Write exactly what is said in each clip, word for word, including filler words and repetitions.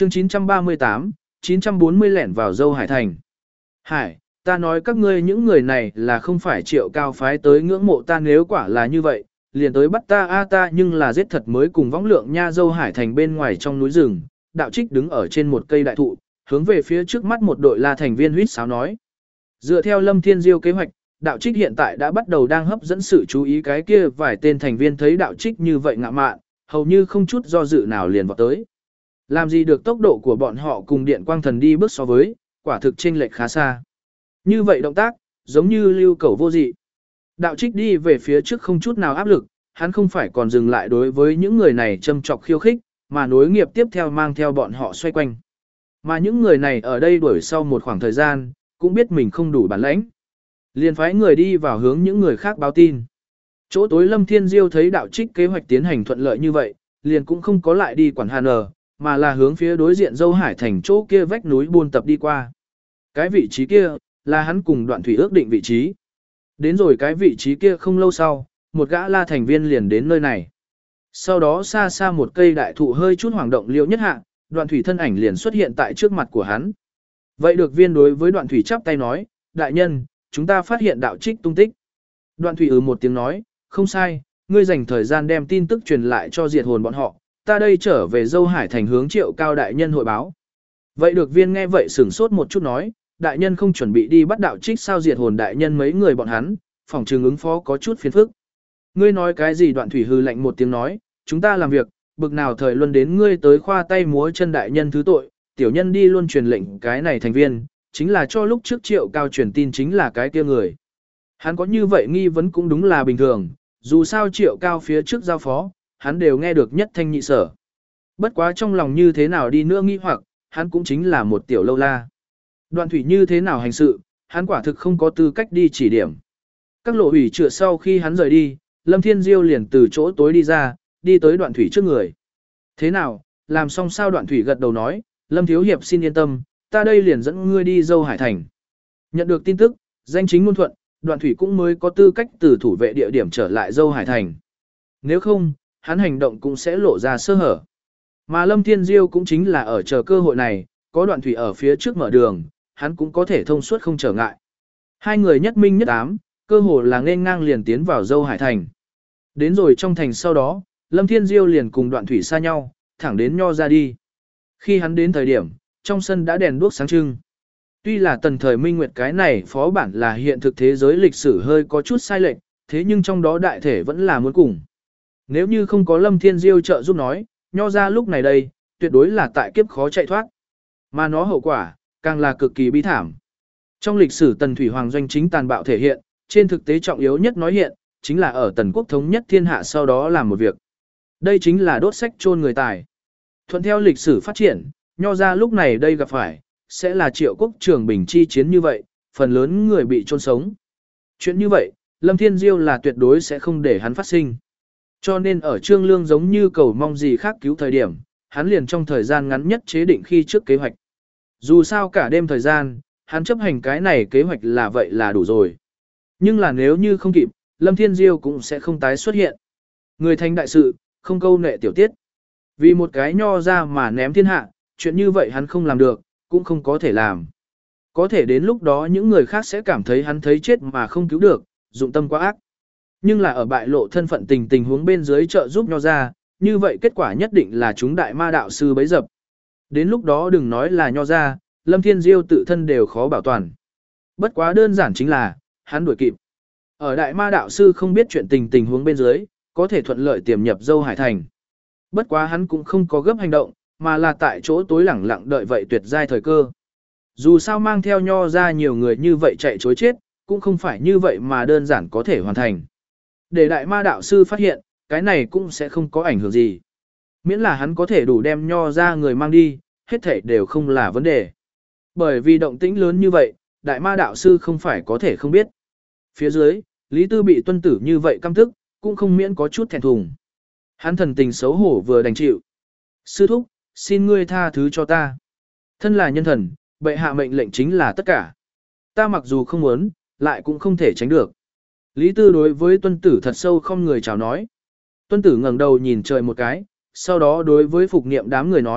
chương chín trăm ba mươi tám, chín trăm bốn mươi lẻn vào dâu Hải Thành. Hải, ta nói các ngươi những người này là không phải Triệu Cao phái tới ngưỡng mộ ta, nếu quả là như vậy, liền tới bắt ta a ta nhưng là giết thật mới cùng võng lượng nha. Dâu Hải Thành bên ngoài trong núi rừng, Đạo Trích đứng ở trên một cây đại thụ, hướng về phía trước mắt một đội La thành viên huýt sáo nói. Dựa theo Lâm Thiên Diêu kế hoạch, Đạo Trích hiện tại đã bắt đầu đang hấp dẫn sự chú ý, cái kia vài tên thành viên thấy Đạo Trích như vậy ngạ mạn, hầu như không chút do dự nào liền vọt tới. Làm gì được tốc độ của bọn họ cùng Điện Quang Thần đi bước so với, quả thực chênh lệch khá xa. Như vậy động tác, giống như lưu cẩu vô dị. Đạo Trích đi về phía trước không chút nào áp lực, hắn không phải còn dừng lại đối với những người này châm chọc khiêu khích, mà nối nghiệp tiếp theo mang theo bọn họ xoay quanh. Mà những người này ở đây đuổi sau một khoảng thời gian, cũng biết mình không đủ bản lãnh. Liền phái người đi vào hướng những người khác báo tin. Chỗ tối Lâm Thiên Diêu thấy Đạo Trích kế hoạch tiến hành thuận lợi như vậy, liền cũng không có lại đi quản Hàn ở, mà là hướng phía đối diện dâu Hải Thành chỗ kia vách núi buôn tập đi qua. Cái vị trí kia, là hắn cùng Đoạn Thủy ước định vị trí. Đến rồi cái vị trí kia không lâu sau, một gã La thành viên liền đến nơi này. Sau đó xa xa một cây đại thụ hơi chút hoảng động liễu nhất hạ, Đoạn Thủy thân ảnh liền xuất hiện tại trước mặt của hắn. Vậy được viên đối với Đoạn Thủy chắp tay nói, đại nhân, chúng ta phát hiện Đạo Trích tung tích. Đoạn Thủy ừ một tiếng nói, không sai, ngươi dành thời gian đem tin tức truyền lại cho diệt hồn bọn họ, ta đây trở về dâu Hải Thành hướng Triệu Cao đại nhân hội báo. Vậy được viên nghe vậy sửng sốt một chút nói, đại nhân không chuẩn bị đi bắt Đạo Trích sao? Diệt hồn đại nhân mấy người bọn hắn, phòng trường ứng phó có chút phiền phức. Ngươi nói cái gì? Đoạn Thủy hư lạnh một tiếng nói, chúng ta làm việc, bực nào thời luân đến ngươi tới khoa tay múa chân đại nhân thứ tội, tiểu nhân đi luôn truyền lệnh cái này thành viên, chính là cho lúc trước Triệu Cao truyền tin chính là cái kia người. Hắn có như vậy nghi vấn cũng đúng là bình thường, dù sao Triệu Cao phía trước giao phó, hắn đều nghe được nhất thanh nhị sở. Bất quá trong lòng như thế nào đi nữa nghi hoặc, hắn cũng chính là một tiểu lâu la. Đoạn Thủy như thế nào hành sự, hắn quả thực không có tư cách đi chỉ điểm. Các lộ hủy trựa sau khi hắn rời đi, Lâm Thiên Diêu liền từ chỗ tối đi ra, đi tới Đoạn Thủy trước người. Thế nào, làm xong sao? Đoạn Thủy gật đầu nói, Lâm Thiếu Hiệp xin yên tâm, ta đây liền dẫn ngươi đi dâu Hải Thành. Nhận được tin tức, danh chính ngôn thuận, Đoạn Thủy cũng mới có tư cách từ thủ vệ địa điểm trở lại dâu Hải Thành. Nếu không, hắn hành động cũng sẽ lộ ra sơ hở. Mà Lâm Thiên Diêu cũng chính là ở chờ cơ hội này, có Đoạn Thủy ở phía trước mở đường, hắn cũng có thể thông suốt không trở ngại. Hai người nhất minh nhất ám, cơ hồ là nên ngang liền tiến vào dâu Hải Thành. Đến rồi trong thành sau đó, Lâm Thiên Diêu liền cùng Đoạn Thủy xa nhau, thẳng đến Nho ra đi. Khi hắn đến thời điểm, trong sân đã đèn đuốc sáng trưng. Tuy là tần thời minh nguyệt cái này phó bản là hiện thực thế giới lịch sử hơi có chút sai lệch, thế nhưng trong đó đại thể vẫn là muốn cùng. Nếu như không có Lâm Thiên Diêu trợ giúp nói, Nho ra lúc này đây, tuyệt đối là tại kiếp khó chạy thoát. Mà nó hậu quả, càng là cực kỳ bi thảm. Trong lịch sử tần thủy hoàng doanh chính tàn bạo thể hiện, trên thực tế trọng yếu nhất nói hiện, chính là ở tần quốc thống nhất thiên hạ sau đó làm một việc. Đây chính là đốt sách chôn người tài. Thuận theo lịch sử phát triển, Nho ra lúc này đây gặp phải, sẽ là Triệu quốc trường bình chi chiến như vậy, phần lớn người bị chôn sống. Chuyện như vậy, Lâm Thiên Diêu là tuyệt đối sẽ không để hắn phát sinh. Cho nên ở Trương Lương giống như cầu mong gì khác cứu thời điểm, hắn liền trong thời gian ngắn nhất chế định khi trước kế hoạch. Dù sao cả đêm thời gian, hắn chấp hành cái này kế hoạch là vậy là đủ rồi. Nhưng là nếu như không kịp, Lâm Thiên Diêu cũng sẽ không tái xuất hiện. Người thành đại sự, không câu nệ tiểu tiết. Vì một cái Nho ra mà ném thiên hạ, chuyện như vậy hắn không làm được, cũng không có thể làm. Có thể đến lúc đó những người khác sẽ cảm thấy hắn thấy chết mà không cứu được, dụng tâm quá ác. Nhưng là ở bại lộ thân phận tình tình huống bên dưới trợ giúp Nho ra, như vậy kết quả nhất định là chúng đại ma đạo sư bấy dập. Đến lúc đó đừng nói là Nho ra, Lâm Thiên Diêu tự thân đều khó bảo toàn. Bất quá đơn giản chính là, hắn đuổi kịp. Ở đại ma đạo sư không biết chuyện tình tình huống bên dưới, có thể thuận lợi tiềm nhập dâu Hải Thành. Bất quá hắn cũng không có gấp hành động, mà là tại chỗ tối lẳng lặng đợi vậy tuyệt giai thời cơ. Dù sao mang theo Nho ra nhiều người như vậy chạy chối chết, cũng không phải như vậy mà đơn giản có thể hoàn thành. Để đại ma đạo sư phát hiện, cái này cũng sẽ không có ảnh hưởng gì. Miễn là hắn có thể đủ đem Nho ra người mang đi, hết thảy đều không là vấn đề. Bởi vì động tĩnh lớn như vậy, đại ma đạo sư không phải có thể không biết. Phía dưới, Lý Tư bị tuân tử như vậy căm tức, cũng không miễn có chút thẹn thùng. Hắn thần tình xấu hổ vừa đành chịu. Sư thúc, xin ngươi tha thứ cho ta. Thân là nhân thần, bệ hạ mệnh lệnh chính là tất cả. Ta mặc dù không muốn, lại cũng không thể tránh được. Lý Tư đối với tuân tử thật sâu không người chào nói. Tuân tử ngẩng đầu nhìn trời một cái, sau đó đối với phục niệm đám người nói,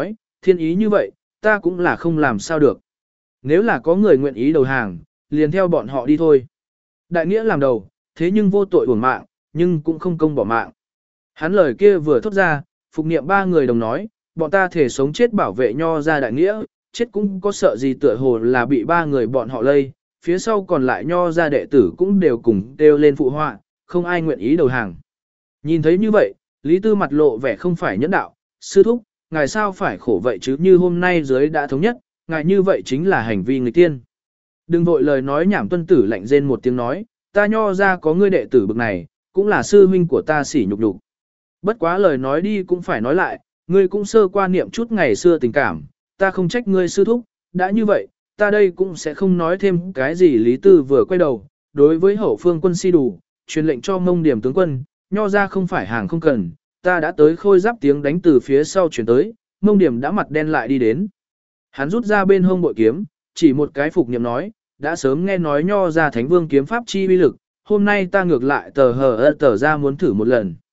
thiên ý như vậy, ta cũng là không làm sao được. Nếu là có người nguyện ý đầu hàng, liền theo bọn họ đi thôi. Đại nghĩa làm đầu, thế nhưng vô tội uổng mạng, nhưng cũng không công bỏ mạng. Hắn lời kia vừa thốt ra, phục niệm ba người đồng nói, bọn ta thể sống chết bảo vệ nho ra đại nghĩa, chết cũng có sợ gì tựa hồ là bị ba người bọn họ lây, phía sau còn lại nho ra đệ tử cũng đều cùng đều lên phụ họa, không ai nguyện ý đầu hàng. Nhìn thấy như vậy, Lý Tư mặt lộ vẻ không phải nhẫn đạo, sư thúc, ngài sao phải khổ vậy chứ, như hôm nay giới đã thống nhất, ngài như vậy chính là hành vi người tiên. Đừng vội lời nói nhảm, tuân tử lạnh rên một tiếng nói, ta nho ra có ngươi đệ tử bực này, cũng là sư huynh của ta sỉ nhục đục. Bất quá lời nói đi cũng phải nói lại, ngươi cũng sơ qua niệm chút ngày xưa tình cảm, ta không trách ngươi sư thúc, đã như vậy, ta đây cũng sẽ không nói thêm cái gì. Lý Tư vừa quay đầu, đối với hậu phương quân si đủ, truyền lệnh cho Mông Điểm tướng quân, nho ra không phải hàng không cần, ta đã tới. Khôi giáp tiếng đánh từ phía sau chuyển tới, Mông Điểm đã mặt đen lại đi đến. Hắn rút ra bên hông bội kiếm, chỉ một cái phục niệm nói, đã sớm nghe nói nho ra thánh vương kiếm pháp chi uy lực, hôm nay ta ngược lại tờ hờ ơ tờ ra muốn thử một lần.